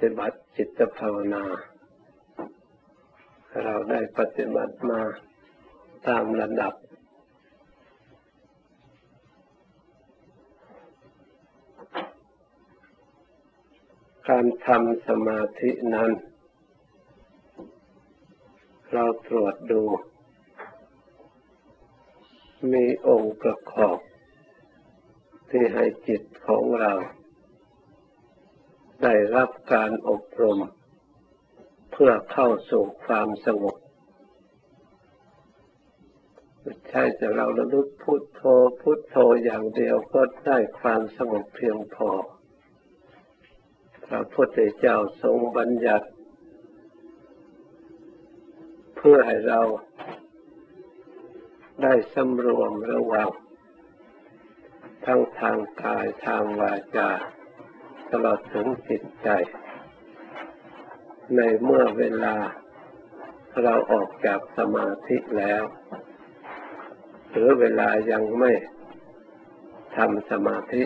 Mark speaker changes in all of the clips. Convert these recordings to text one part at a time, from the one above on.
Speaker 1: ฏิบัติจิตภาวนาเราได้ปฏิบัติมาตามระดับการทำสมาธินั้นเราตรวจดูมีองค์ประกอบที่ให้จิตของเราได้รับการอบรมเพื่อเข้าสู่ความสงบไม่ใช่แต่เราระลึกพุทโธพุทโธอย่างเดียวก็ได้ความสงบเพียงพอพระพุทธเจ้าทรงบัญญัติเพื่อให้เราได้สำรวมระวังทั้งทางกายทางวาจาตลอดถึงจิตใจในเมื่อเวลาเราออกจากสมาธิแล้วหรือเวลายังไม่ทำสมาธิ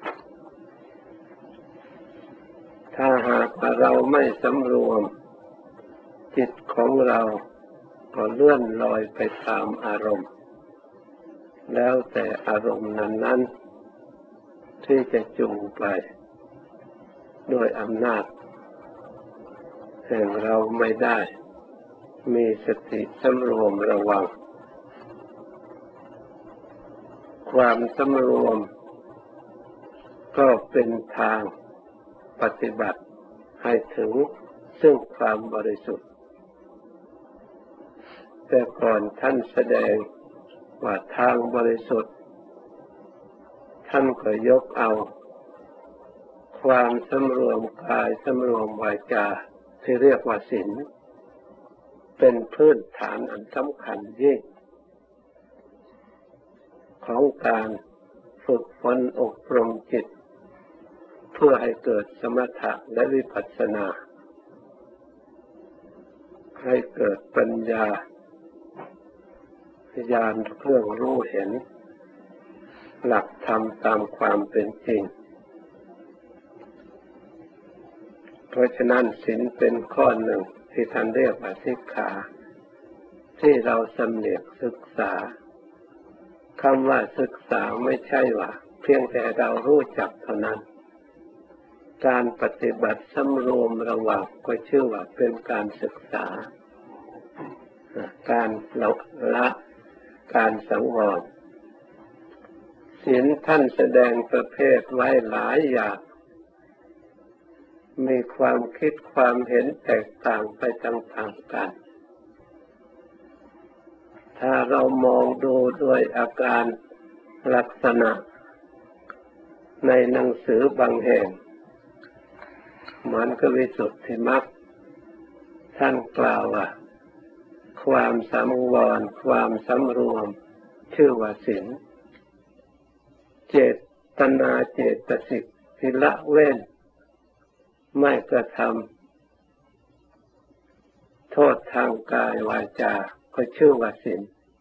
Speaker 1: ถ้าหากเราไม่สำรวมจิตของเราก็เลื่อนลอยไปตามอารมณ์แล้วแต่อารมณ์นั้นๆที่จะจูงไปด้วยอำนาจแห่งเราไม่ได้มีสติสำรวมระวังความสำรวมก็เป็นทางปฏิบัติให้ถึงซึ่งความบริสุทธิ์แต่ก่อนท่านแสดงว่าทางบริสุทธิ์ท่านก็ยกเอาความสำรวมกายสำรวมวาจาที่เรียกว่าศีลเป็นพื้นฐานอันสำคัญยิ่งของการฝึกฝนอบรมจิตเพื่อให้เกิดสมถะและวิปัสสนาให้เกิดปัญญาญาณเครื่องรู้เห็นหลักธรรมตามความเป็นจริงเพราะฉะนั้นศีลเป็นข้อหนึ่งที่ท่านเรียกว่าสิกขาที่เราสำเนียกศึกษาคำว่าศึกษาไม่ใช่ว่าเพียงแต่เรารู้จักเท่านั้นการปฏิบัติสำรวมระวังก็ชื่อว่าเป็นการศึกษาการละการสังวรศีลท่านแสดงประเภทไว้หลายอย่างมีความคิดความเห็นแตกต่างไปต่างๆกันถ้าเรามองดูด้วยอาการลักษณะในหนังสือบางแห่งเหมือนกับวิสุทธิมรรคท่านกล่าวว่าความสังวรความสำรวมชื่อว่าศีลเจตนาเจตสิกที่ละเว้นไม่กระทำโทษทางกายวาจาก็ชื่อว่าศีล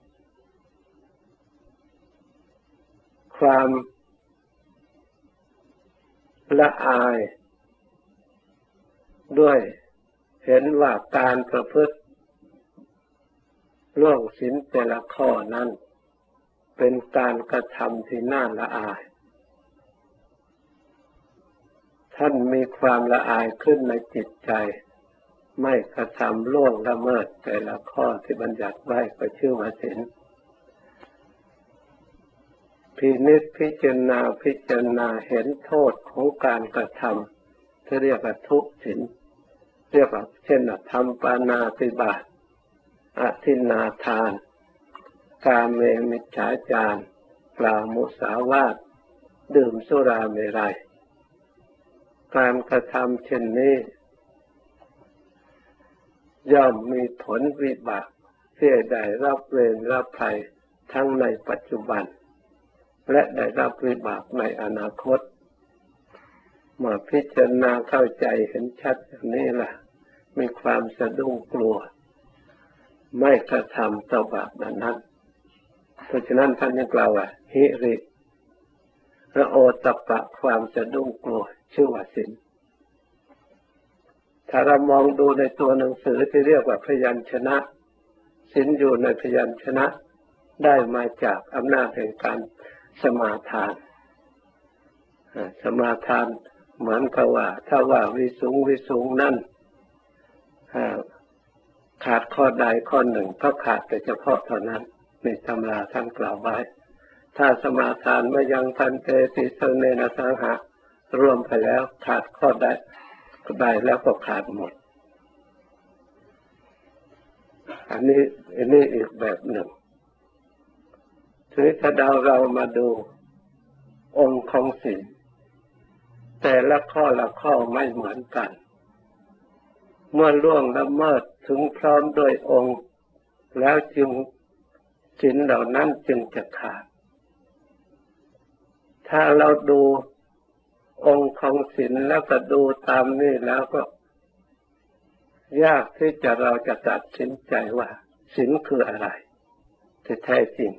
Speaker 1: ความละอายด้วยเห็นว่าการประพฤติล่วงศีลแต่ละข้อนั้นเป็นการกระทำที่น่าละอายท่านมีความละอายขึ้นในจิตใจไม่กระทำล่วงละเมิดแต่ละข้อที่บัญญัติไว้ก็ชื่อว่าศีลพินิจพิจารณาเห็นโทษของการกระทำที่เรียกว่าทุศีลเรียกว่าเช่นทำปาณาติบาตอทินนาทานกาเมมิจฉาจารกล่าวมุสาวาทดื่มสุราเมรัยการกระทำเช่นนี้ย่อมมีผลวิบากที่ได้รับเวรรับภัยทั้งในปัจจุบันและได้รับวิบากในอนาคตเมื่อพิจารณาเข้าใจเห็นชัดอย่างนี้ล่ะมีความสะดุ้งกลัวไม่กระทำต่อบาปนั้นเพราะฉะนั้นท่านจึงกล่าวว่าหิริและโอตตัปปะความสะดุ้งกลัวชื่อว่าศีลถ้าเรามองดูในตัวหนังสือที่เรียกว่าพยัญชนะศีลอยู่ในพยัญชนะได้มาจากอำนาจแห่งการสมาทานสมาทานเหมือนกับว่าถ้าว่าวิสุงนั่นขาดข้อใดข้อหนึ่งก็ขาดแต่เฉพาะเท่านั้นในตำราท่านกล่าวไว้ถ้าสมาทานมายังพันเตติสเนนะสังหะรวมไปแล้วขาดข้อใดแล้วก็ขาดหมดอันนี้อีกแบบหนึ่งทีนี้ถ้าเรามาดูองค์ของศีลแต่ละข้อไม่เหมือนกันเมื่อล่วงละเมิดถึงพร้อมโดยองค์แล้วจึงศีลเหล่านั้นจึงจะขาดถ้าเราดูองค์ของศีลแล้วก็ดูตามนี้แล้วก็ยากที่เราจะตัดสินใจว่าศีลคืออะไรที่แท้จริง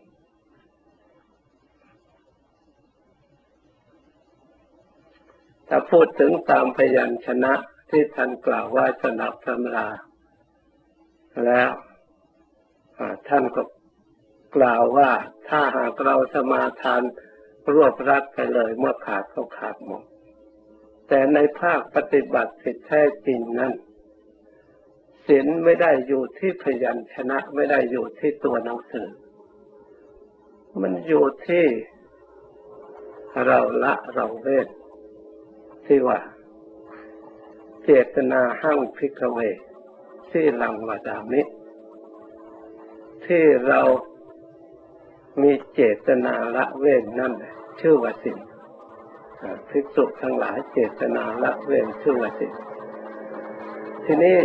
Speaker 1: ถ้าพูดถึงตามพยัญชนะที่ท่านกล่าวไว้สนับตำราแล้วท่านก็กล่าวว่าถ้าหากเราสมาทานรวบรัดไปเลยเมื่อขาดก็ขาดหมดแต่ในภาคปฏิบัติที่แท้จริงนั้นศีลไม่ได้อยู่ที่พยัญชนะไม่ได้อยู่ที่ตัวหนังสือมันอยู่ที่เราละเราเว้นที่ว่าเจตนาหั่งภิกขเวที่ลังวดามิที่เรามีเจตนาละเว้นนั่นชื่อว่าศีลภิกษุทั้งหลายเจตนาละเว้นชื่อว่าศีลทีนี้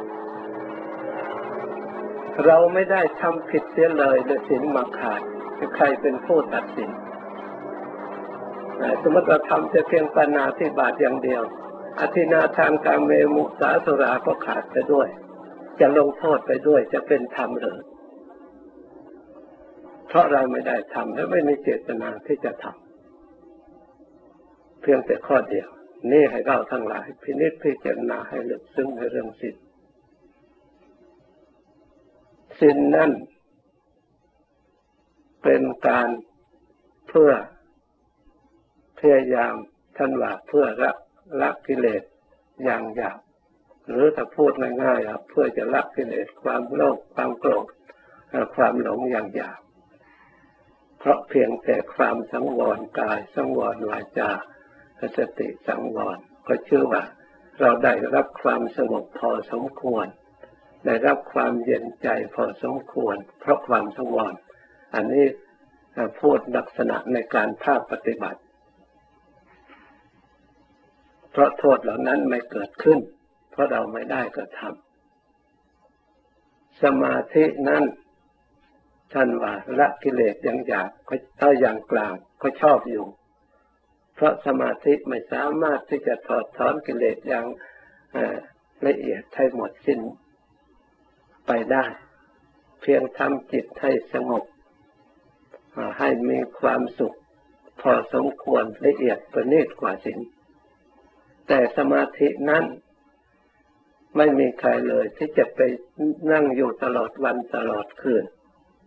Speaker 1: เราไม่ได้ทำผิดเสียเลยแต่ศีลมาขาดใครเป็นผู้ตัดสินสมมติเราทำแต่เพียงปาณาติบาตอย่างเดียวอธินาทานกาเมมุสาสุราก็ขาดไปด้วยจะลงโทษไปด้วยจะเป็นธรรมหรือเพราะเราไม่ได้ทำและไม่มีเจตนาที่จะทำเพียงแต่ข้อเดียวนี่ให้เราทั้งหลายพินิจพิจารณาให้ลึกซึ้งในเรื่องศีลศีลนั่นเป็นการเพื่อพยายามท่านว่าเพื่อละกิเลสอย่างหยาบหรือถ้าพูดง่ายๆเพื่อจะละกิเลสความโลภความโกรธความหลงอย่างหยาบเพราะเพียงแต่ความสังวรกายสังวรวาจาสติสังวรก็ชื่อว่าเราได้รับความสงบพอสมควรได้รับความเย็นใจพอสมควรเพราะความสังวรอันนี้พูดลักษณะในการภาคปฏิบัติเพราะโทษเหล่านั้นไม่เกิดขึ้นเพราะเราไม่ได้กระทำสมาธินั้นท่านว่าละกิเลสอย่างหยาบถ้าอย่างกลางก็ชอบอยู่เพราะสมาธิไม่สามารถที่จะถอดถอนกิเลสอย่างละเอียดให้หมดสิ้นไปได้เพียงทำจิตให้สงบให้มีความสุขพอสมควรละเอียดประณีตกว่าศีลแต่สมาธินั้นไม่มีใครเลยที่จะไปนั่งอยู่ตลอดวันตลอดคืน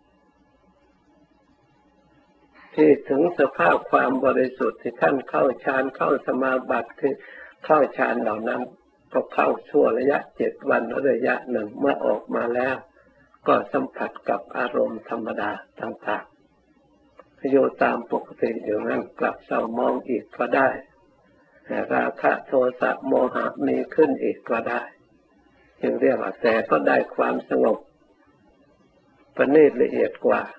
Speaker 1: ที่ถึงสภาพความบริสุทธิ์ที่ท่านเข้าฌานเข้าสมาบัติที่เข้าฌานเหล่านั้นก็เข้าชั่วระยะ7 วันระยะหนึ่งเมื่อออกมาแล้วก็สัมผัสกับอารมณ์ธรรมดาต่างๆอยู่ตามปกติอยู่นั้นกลับเศร้ามองอีกก็ได้ราคะโทสะโมหะมีขึ้นอีกก็ได้จึงเรียกว่าแต่ก็ได้ความสงบประณีตละเอียดกว่า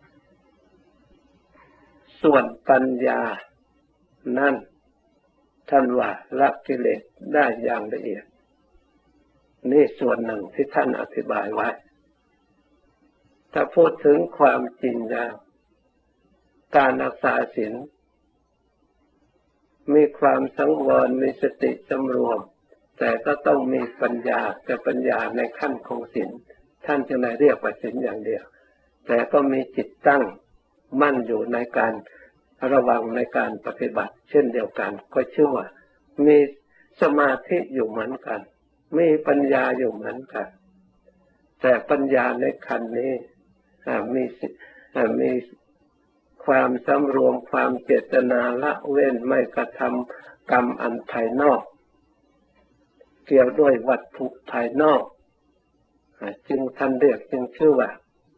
Speaker 1: ส่วนปัญญานั่นท่านว่าละกิเลสได้อย่างละเอียดนี่ส่วนหนึ่งที่ท่านอธิบายไว้ถ้าพูดถึงความจริงแล้วการรักษาศีลมีความสังวรมีสติสำรวมแต่ก็ต้องมีปัญญาแต่ปัญญาในขั้นของศีลท่านจะไม่เรียกว่าศีลอย่างเดียวแต่ก็มีจิตตั้งมั่นอยู่ในการระวังในการปฏิบัติเช่นเดียวกันก็ชื่อว่ามีสมาธิอยู่เหมือนกันมีปัญญาอยู่เหมือนกันแต่ปัญญาในขั้นนี้มีความสำรวมความเจตนาละเว้นไม่กระทำกรรมอันภายนอกเกี่ยวด้วยวัตถุภายนอกจึงท่านเรียกจึงชื่อว่า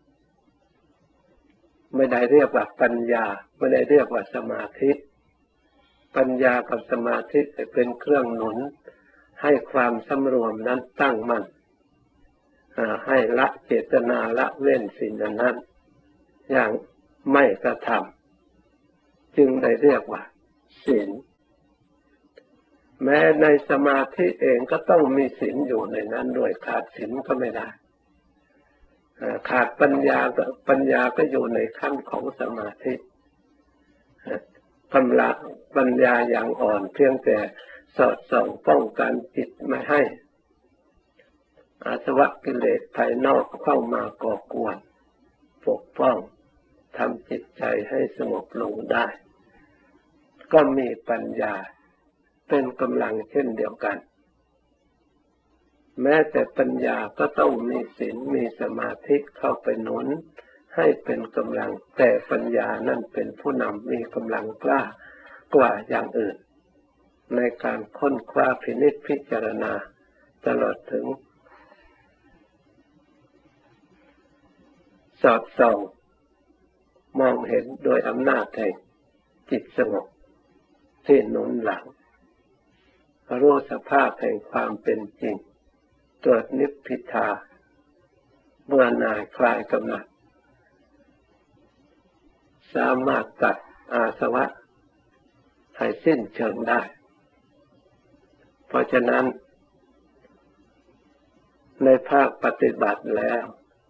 Speaker 1: ไม่ได้เรียกว่าปัญญาไม่ได้เรียกว่าสมาธิปัญญากับสมาธิเป็นเครื่องหนุนให้ความสำรวมนั้นตั้งมั่นให้ละเจตนาละเว้นสิ่งนั้นอย่างไม่กระทำจึงได้เรียกว่าศีลแม้ในสมาธิเองก็ต้องมีศีลอยู่ในนั้นด้วยขาดศีลก็ไม่ได้ขาดปัญญาก็อยู่ในขั้นของสมาธิกำลังปัญญาอย่างอ่อนเพียงแต่สอดส่องป้องกันจิตไม่ให้อาสวะกิเลสภายนอกเข้ามาก่อกวนปกป้องทำจิตใจให้สงบลงได้ก็มีปัญญาเป็นกำลังเช่นเดียวกันแม้แต่ปัญญาก็ต้องมีศีลมีสมาธิเข้าไปหนุนให้เป็นกำลังแต่ปัญญานั่นเป็นผู้นำมีกำลังกล้ากว่าอย่างอื่นในการค้นคว้าพินิจพิจารณาตลอดถึงสอดส่องมองเห็นโดยอำนาจแห่งจิตสงบที่หนุนหลังรู้สภาพแห่งความเป็นจริงเกิดนิพพิทาเมื่อหน่ายคลายกำหนัดสามารถตัดอาสวะให้สิ้นเชิงได้เพราะฉะนั้นในภาคปฏิบัติแล้ว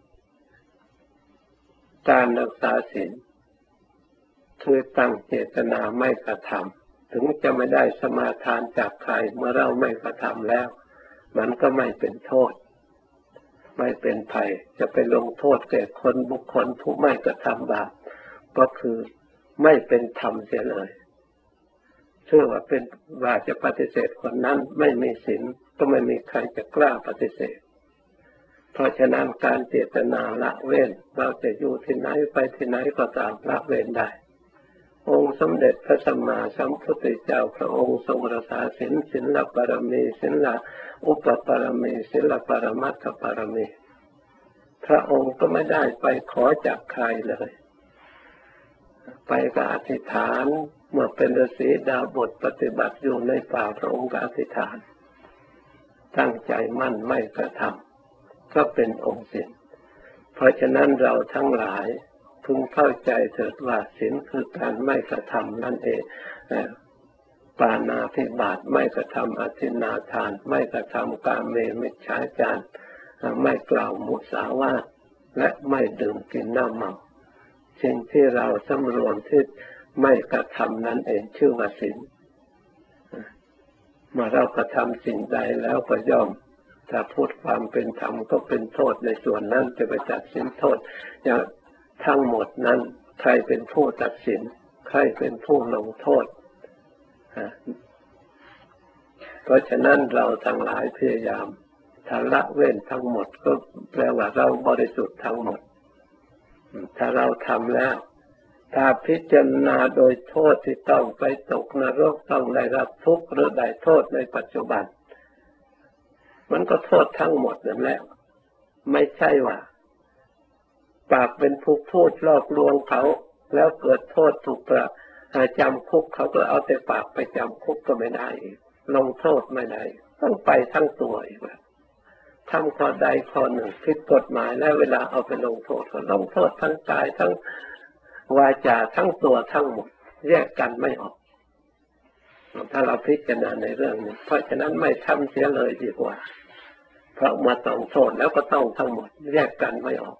Speaker 1: การรักษาศีลคือตั้งเจตนาไม่กระทำถึงจะไม่ได้สมาทานจากใครเมื่อเราไม่กระทำแล้วมันก็ไม่เป็นโทษไม่เป็นภัยจะไปลงโทษแก่คนบุคคลผู้ไม่กระทำบาปก็คือไม่เป็นธรรมเสียเลยเชื่อว่าเป็นว่าจะปฏิเสธคนนั้นไม่มีศีลก็ไม่มีใครจะกล้าปฏิเสธเพราะฉะนั้นการเจตนาละเว้นเราจะอยู่ที่ไหนไปที่ไหนก็ตามละเว้นได้องค์สมเด็จพระสัมมาสัมพุทธเจ้าพระองค์ทรงรักษาศีลศีลปรมีศีลอุปปรมีศีลปรมัตถปรมีพระองค์ก็ไม่ได้ไปขอจากใครเลยไปก็อธิษฐานเมื่อเป็นฤาษีดาบทปฏิบัติอยู่ในป่าพระองค์ก็อธิษฐานตั้งใจมั่นไม่กระทำก็เป็นองค์ศีลเพราะฉะนั้นเราทั้งหลายพึงเข้าใจเถิดว่าศีลคือการไม่กระทำนั่นเองปาณาติบาตไม่กระทำอทินนาทานไม่กระทำกาเมมิจฉาจารไม่กล่าวมุสาวาทและไม่ดื่มกินน้ำเมาสิ่งที่เราสำรวมที่ไม่กระทำนั่นเองชื่อว่าศีลเมื่อเรากระทำสิ่งใดแล้วก็ย่อมถ้าพูดความเป็นธรรมก็เป็นโทษในส่วนนั้นจะไปตัดสินโทษอย่างทั้งหมดนั้นใครเป็นผู้ตัดสินใครเป็นผู้ลงโทษเพราะฉะนั้นเราทั้งหลายพยายามถ้าละเว้นทั้งหมดก็แปลว่าเราบริสุทธิ์ทั้งหมดถ้าเราทำแล้วถ้าพิจารณาโดยโทษที่ต้องไปตกนรกต้องได้รับทุกข์หรือได้โทษในปัจจุบันมันก็โทษทั้งหมดนั่นแหละไม่ใช่ว่าปากเป็นผู้พูดหลอกลวงเขาแล้วเกิดโทษถูกจำคุกเขาก็เอาแต่ปากไปจำคุกก็ไม่ได้ลงโทษไม่ได้ต้องไปทั้งตัวอีกแล้วทำข้อใดข้อหนึ่งผิดกฎหมายแล้วเวลาเอาไปลงโทษก็ลงโทษทั้งกายทั้งวาจาทั้งตัวทั้งหมดแยกกันไม่ออกถ้าเราพิจารณาในเรื่องนี้เพราะฉะนั้นไม่ทำเสียเลยดีกว่าเพราะมาต้องโทษแล้วก็ต้องทั้งหมดแยกกันไม่ออก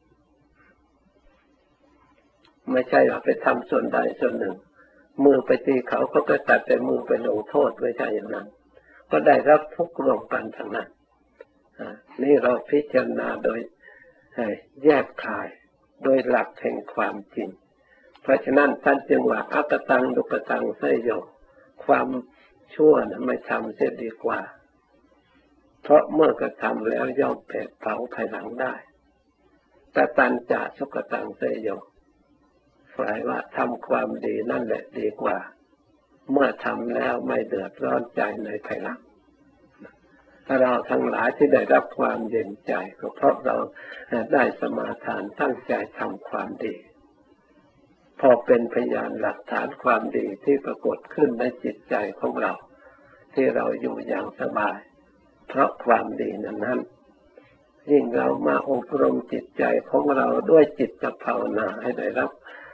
Speaker 1: ไม่ใช่ว่าไปทำส่วนใดส่วนหนึ่งมือไปตีเขาก็ตัดแต่มือไปลงโทษไม่ใช่อย่างนั้นก็ได้รับทุกข์รวมกันทั้งนั้นนี่เราพิจารณาโดยแยกคายโดยหลักแห่งความจริงเพราะฉะนั้นท่านจึงว่าอัตตังดุกตังไสโยความชั่วนะไม่ทำเสียดีกว่าเพราะเมื่อกระทำแล้วย่อมแผดเผาภายหลังได้แต่ตัณจะสุขตังเสยโยฝ่ายว่าทำความดีนั่นแหละดีกว่าเมื่อทำแล้วไม่เดือดร้อนใจในภายหลังเราทั้งหลายที่ได้รับความเย็นใจก็เพราะเราได้สมาทานตั้งใจทำความดีพอเป็นพยานหลักฐานความดีที่ปรากฏขึ้นในจิตใจของเราที่เราอยู่อย่างสบายเพราะความดีนั้นยิ่งเรามาอบรมจิตใจของเราด้วยจิตภาวนาให้ได้รับ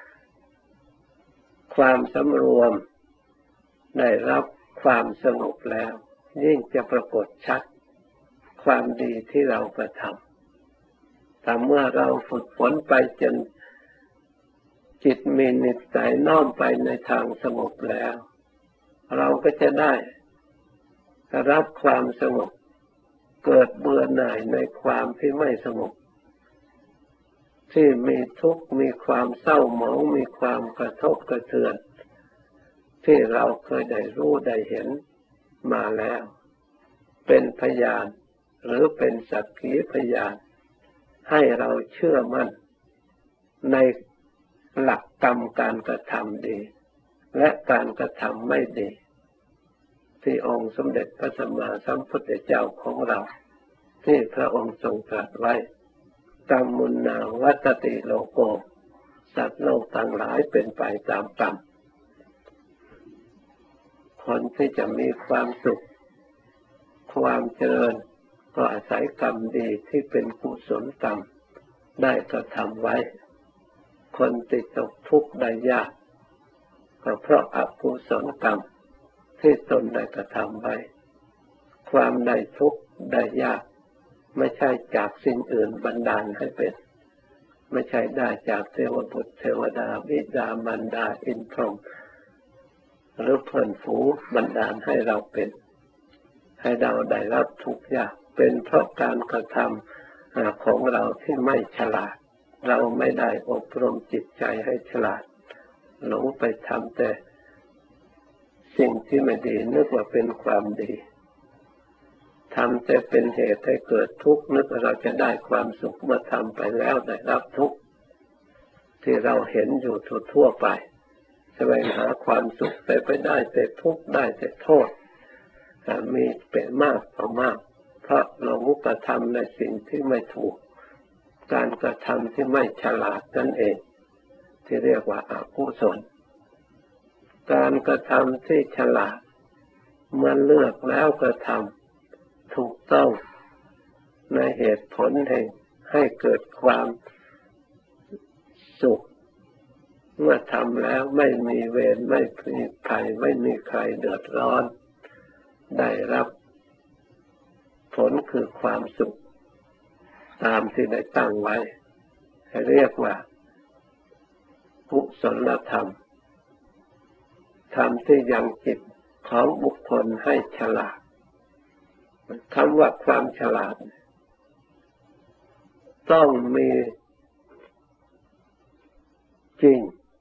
Speaker 1: ความสำรวมได้รับความสงบแล้วยิ่งจะปรากฏชัดความดีที่เรากระทำแต่เมื่อเราฝึกฝนไปจนจิตมีนิสัยน้อมไปในทางสงบแล้วเราก็จะได้รับความสงบเกิดเบื่อหน่ายในความที่ไม่สงบที่มีทุกข์มีความเศร้าหมองมีความกระทบกระเทือนที่เราเคยได้รู้ได้เห็นมาแล้วเป็นพยานหรือเป็นสักขีพยานให้เราเชื่อมั่นในหลักกรรมการกระทำดีและการกระทำไม่ดีที่องค์สมเด็จพระสัมมาสัมพุทธเจ้าของเราที่พระองค์ทรงตรัสไว้กรรมุนนาวัตติโลโกสัตว์โลกทั้งหลายเป็นไปตามกรรมคนที่จะมีความสุขความเจริญก็อาศัยกรรมดีที่เป็นกุศลกรรมได้กระทำไว้คนติดตกทุกข์ได้ยากก็เพราะอกุศลกรรมที่ตนได้กระทำไว้ความได้ทุกข์ได้ยากไม่ใช่จากสิ่งอื่นบันดาลให้เป็นไม่ใช่ได้จากเทวบุตรเทวดาบิดามารดาอินทร์พรหมหรือเพื่อนฝูงบันดาลให้เราเป็นให้เราได้รับทุกข์ยากเป็นเพราะการกระทำของเราที่ไม่ฉลาดเราไม่ได้อบรมจิตใจให้ฉลาดหลงไปทำแต่สิ่งที่ไม่ดีนึกว่าเป็นความดีทำแต่เป็นเหตุให้เกิดทุกข์นึกว่าเราจะได้ความสุขเมื่อทำไปแล้วได้รับทุกข์ที่เราเห็นอยู่ทั่วไปแสวงหาความสุขแต่ไปได้แต่ทุกข์ได้แต่โทษมีเป็นมากต่อมากเพราะเรากระทำในสิ่งที่ไม่ถูกการกระทำที่ไม่ฉลาดนั่นเองที่เรียกว่าอกุศลการกระทำที่ฉลาดเมื่อเลือกแล้วกระทำถูกต้องในเหตุผลแห่งให้เกิดความสุขเมื่อทำแล้วไม่มีเวรไม่มีภัยไม่มีใครเดือดร้อนได้รับผลคือความสุขตามที่ได้ตั้งไว้ให้เรียกว่ากุศลธรรมธรรมที่ยังจิตของบุคคลให้ฉลาดคำว่าความฉลาดต้องมีจริง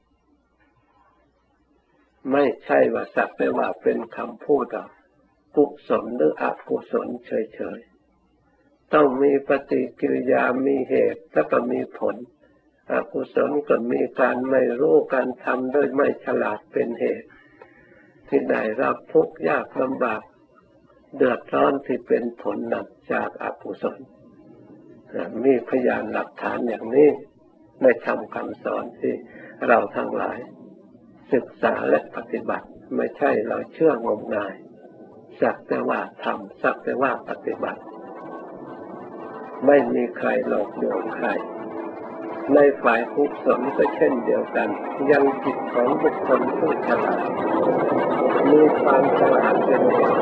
Speaker 1: ไม่ใช่ว่าสักแต่ว่าเป็นคำพูดกุศลหรืออกุศลเฉยๆต้องมีปฏิกิริยามีเหตุแล้วก็มีผลอกุศลก็มีการไม่รู้การทำโดยไม่ฉลาดเป็นเหตุที่ได้รับทุกข์ยากลำบากเดือดร้อนที่เป็นผลนำจากอกุศลมีพยานหลักฐานอย่างนี้ในธรรมคำสอนที่เราทั้งหลายศึกษาและปฏิบัติไม่ใช่เราเชื่องมงายสักแต่ว่าทำสักแต่ว่าปฏิบัติไม่มีใครหลอกลวงใครในฝ่ายกุศลก็เช่นเดียวกันยังจิตของบุคคลผู้ฉลาดมีความฉลาดเป็นเหตุ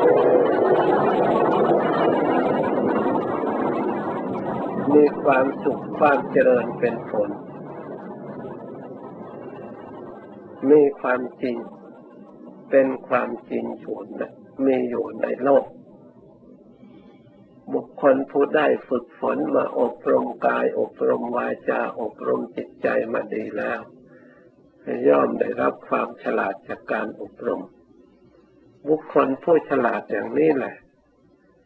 Speaker 1: มีความสุขความเจริญเป็นผลมีความจริงเป็นความจริงอยู่มีอยู่ในโลกบุคคลผู้ได้ฝึกฝนมาอบรมกายอบรมวาจาอบรมจิตใจมาดีแล้วย่อมได้รับความฉลาดจากการอบรมบุคคลผู้ฉลาดอย่างนี้แหละ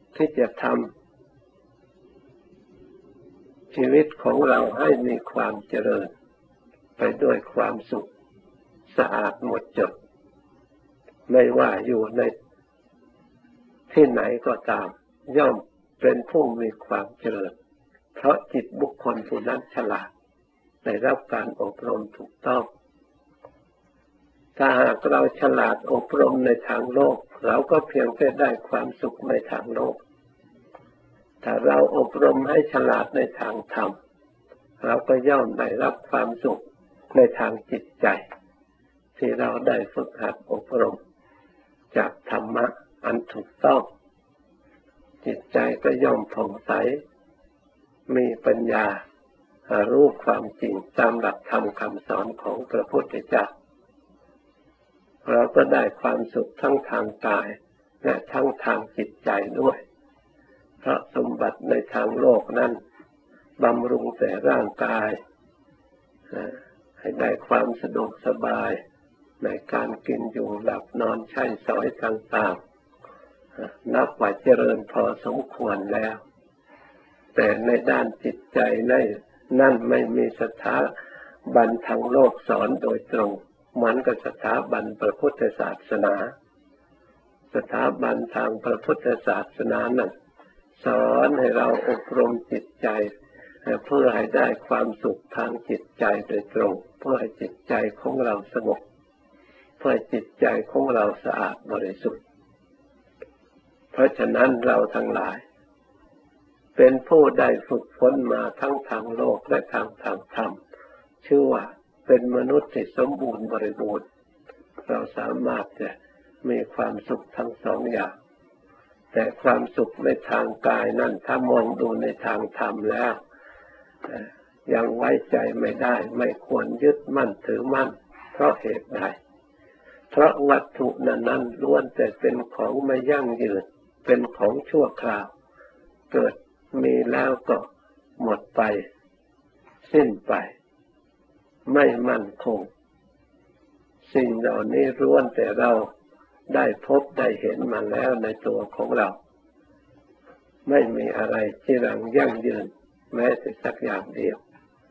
Speaker 1: ที่จะทำชีวิตของเราให้มีความเจริญไปด้วยความสุขสะอาดหมดจดไม่ว่าอยู่ในที่ไหนก็ตามย่อมเป็นผู้มีความเจริญเพราะจิตบุคคลผู้นั้นฉลาดได้รับการอบรมถูกต้องถ้าหากเราฉลาดอบรมในทางโลกเราก็เพียงแค่ได้ความสุขในทางโลกถ้าเราอบรมให้ฉลาดในทางธรรมเราก็ย่อมได้รับความสุขในทางจิตใจที่เราได้ฝึกหัดอบรมจากธรรมะอันถูกต้องจิตใจก็ย่อมผ่องใสมีปัญญารู้ความจริงตามหลักธรรมคำสอนของพระพุทธเจ้าเราก็ได้ความสุขทั้งทางกายและทั้งทางจิตใจด้วยเพราะสมบัติในทางโลกนั้นบำรุงแต่ร่างกายให้ได้ความสะดวกสบายในการกินอยู่หลับนอนใช้สอยต่างๆนับว่าเจริญพอสมควรแล้วแต่ในด้านจิตใจนั่นไม่มีสถาบันทางโลกสอนโดยตรงเหมือนกับสถาบันพระพุทธศาสนาสถาบันทางพระพุทธศาสนานั้นสอนให้เราอบรมจิตใจเพื่อให้ได้ความสุขทางจิตใจโดยตรงเพื่อให้จิตใจของเราสงบเพื่อให้จิตใจของเราสะอาดบริสุทธิ์เพราะฉะนั้นเราทั้งหลายเป็นผู้ได้ฝึกฝนมาทั้งทางโลกและทางธรรมชื่อว่าเป็นมนุษย์ที่สมบูรณ์บริบูรณ์เราสามารถจะมีความสุขทั้งสองอย่างแต่ความสุขในทางกายนั้นถ้ามองดูในทางธรรมแล้วยังไว้ใจไม่ได้ไม่ควรยึดมั่นถือมั่นเพราะเหตุใดเพราะวัตถุนั้นล้วนแต่เป็นของไม่ยั่งยืนเป็นของชั่วคราวเกิดมีแล้วก็หมดไปสิ้นไปไม่มั่นคงสิ่งเหล่านี้ล้วนแต่เราได้พบได้เห็นมาแล้วในตัวของเราไม่มีอะไรที่ยั่งยืนแม้แต่สักอย่างเดียว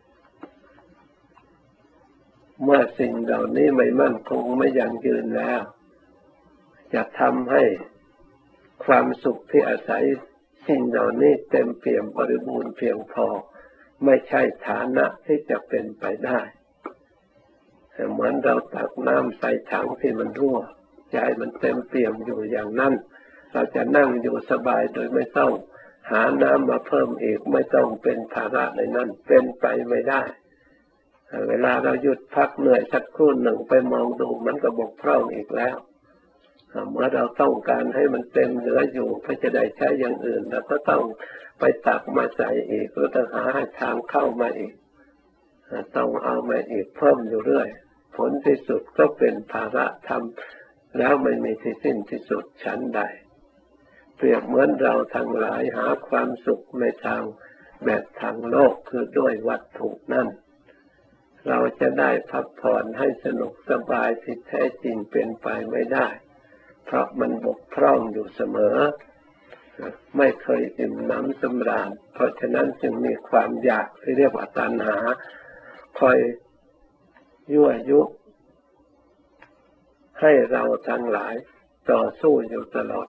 Speaker 1: เมื่อสิ่งเหล่านี้ไม่มั่นคงไม่ยั่งยืนแล้วจะทำให้ความสุขที่อาศัยสิ่งเหล่านี้เต็มเปี่ยมบริบูรณ์เพียงพอไม่ใช่ฐานะที่จะเป็นไปได้เหมือนเราตักน้ำใส่ถังที่มันรั่วใจมันเต็มเปี่ยมอยู่อย่างนั้นเราจะนั่งอยู่สบายโดยไม่ต้องหาน้ำมาเพิ่มอีกไม่ต้องเป็นภาระในนั้นเป็นไปไม่ได้เวลาเราหยุดพักเหนื่อยสักครู่หนึ่งไปมองดูมันก็บกพร่องอีกแล้วเมื่อเราต้องการให้มันเต็มเหลืออยู่เพื่อจะได้ใช้อย่างอื่นเราก็ต้องไปตักมาใส่อีกแล้วต้องหาทางเข้ามาอีกต้องเอามาอีกเพิ่มอยู่เรื่อยผลที่สุดก็เป็นภาระทำแล้วไม่มีที่สิ้นที่สุดฉันใดเปรียบเหมือนเราทั้งหลายหาความสุขในทางแบบทางโลกคือด้วยวัตถุนั่นเราจะได้พักผ่อนให้สนุกสบายที่แท้จริงเป็นไปไม่ได้เพราะมันบกพร่องอยู่เสมอไม่เคยอิ่มหนำสำราญเพราะฉะนั้นจึงมีความอยากที่เรียกว่าตัณหาคอยยั่วยุให้เราทั้งหลายต่อสู้อยู่ตลอด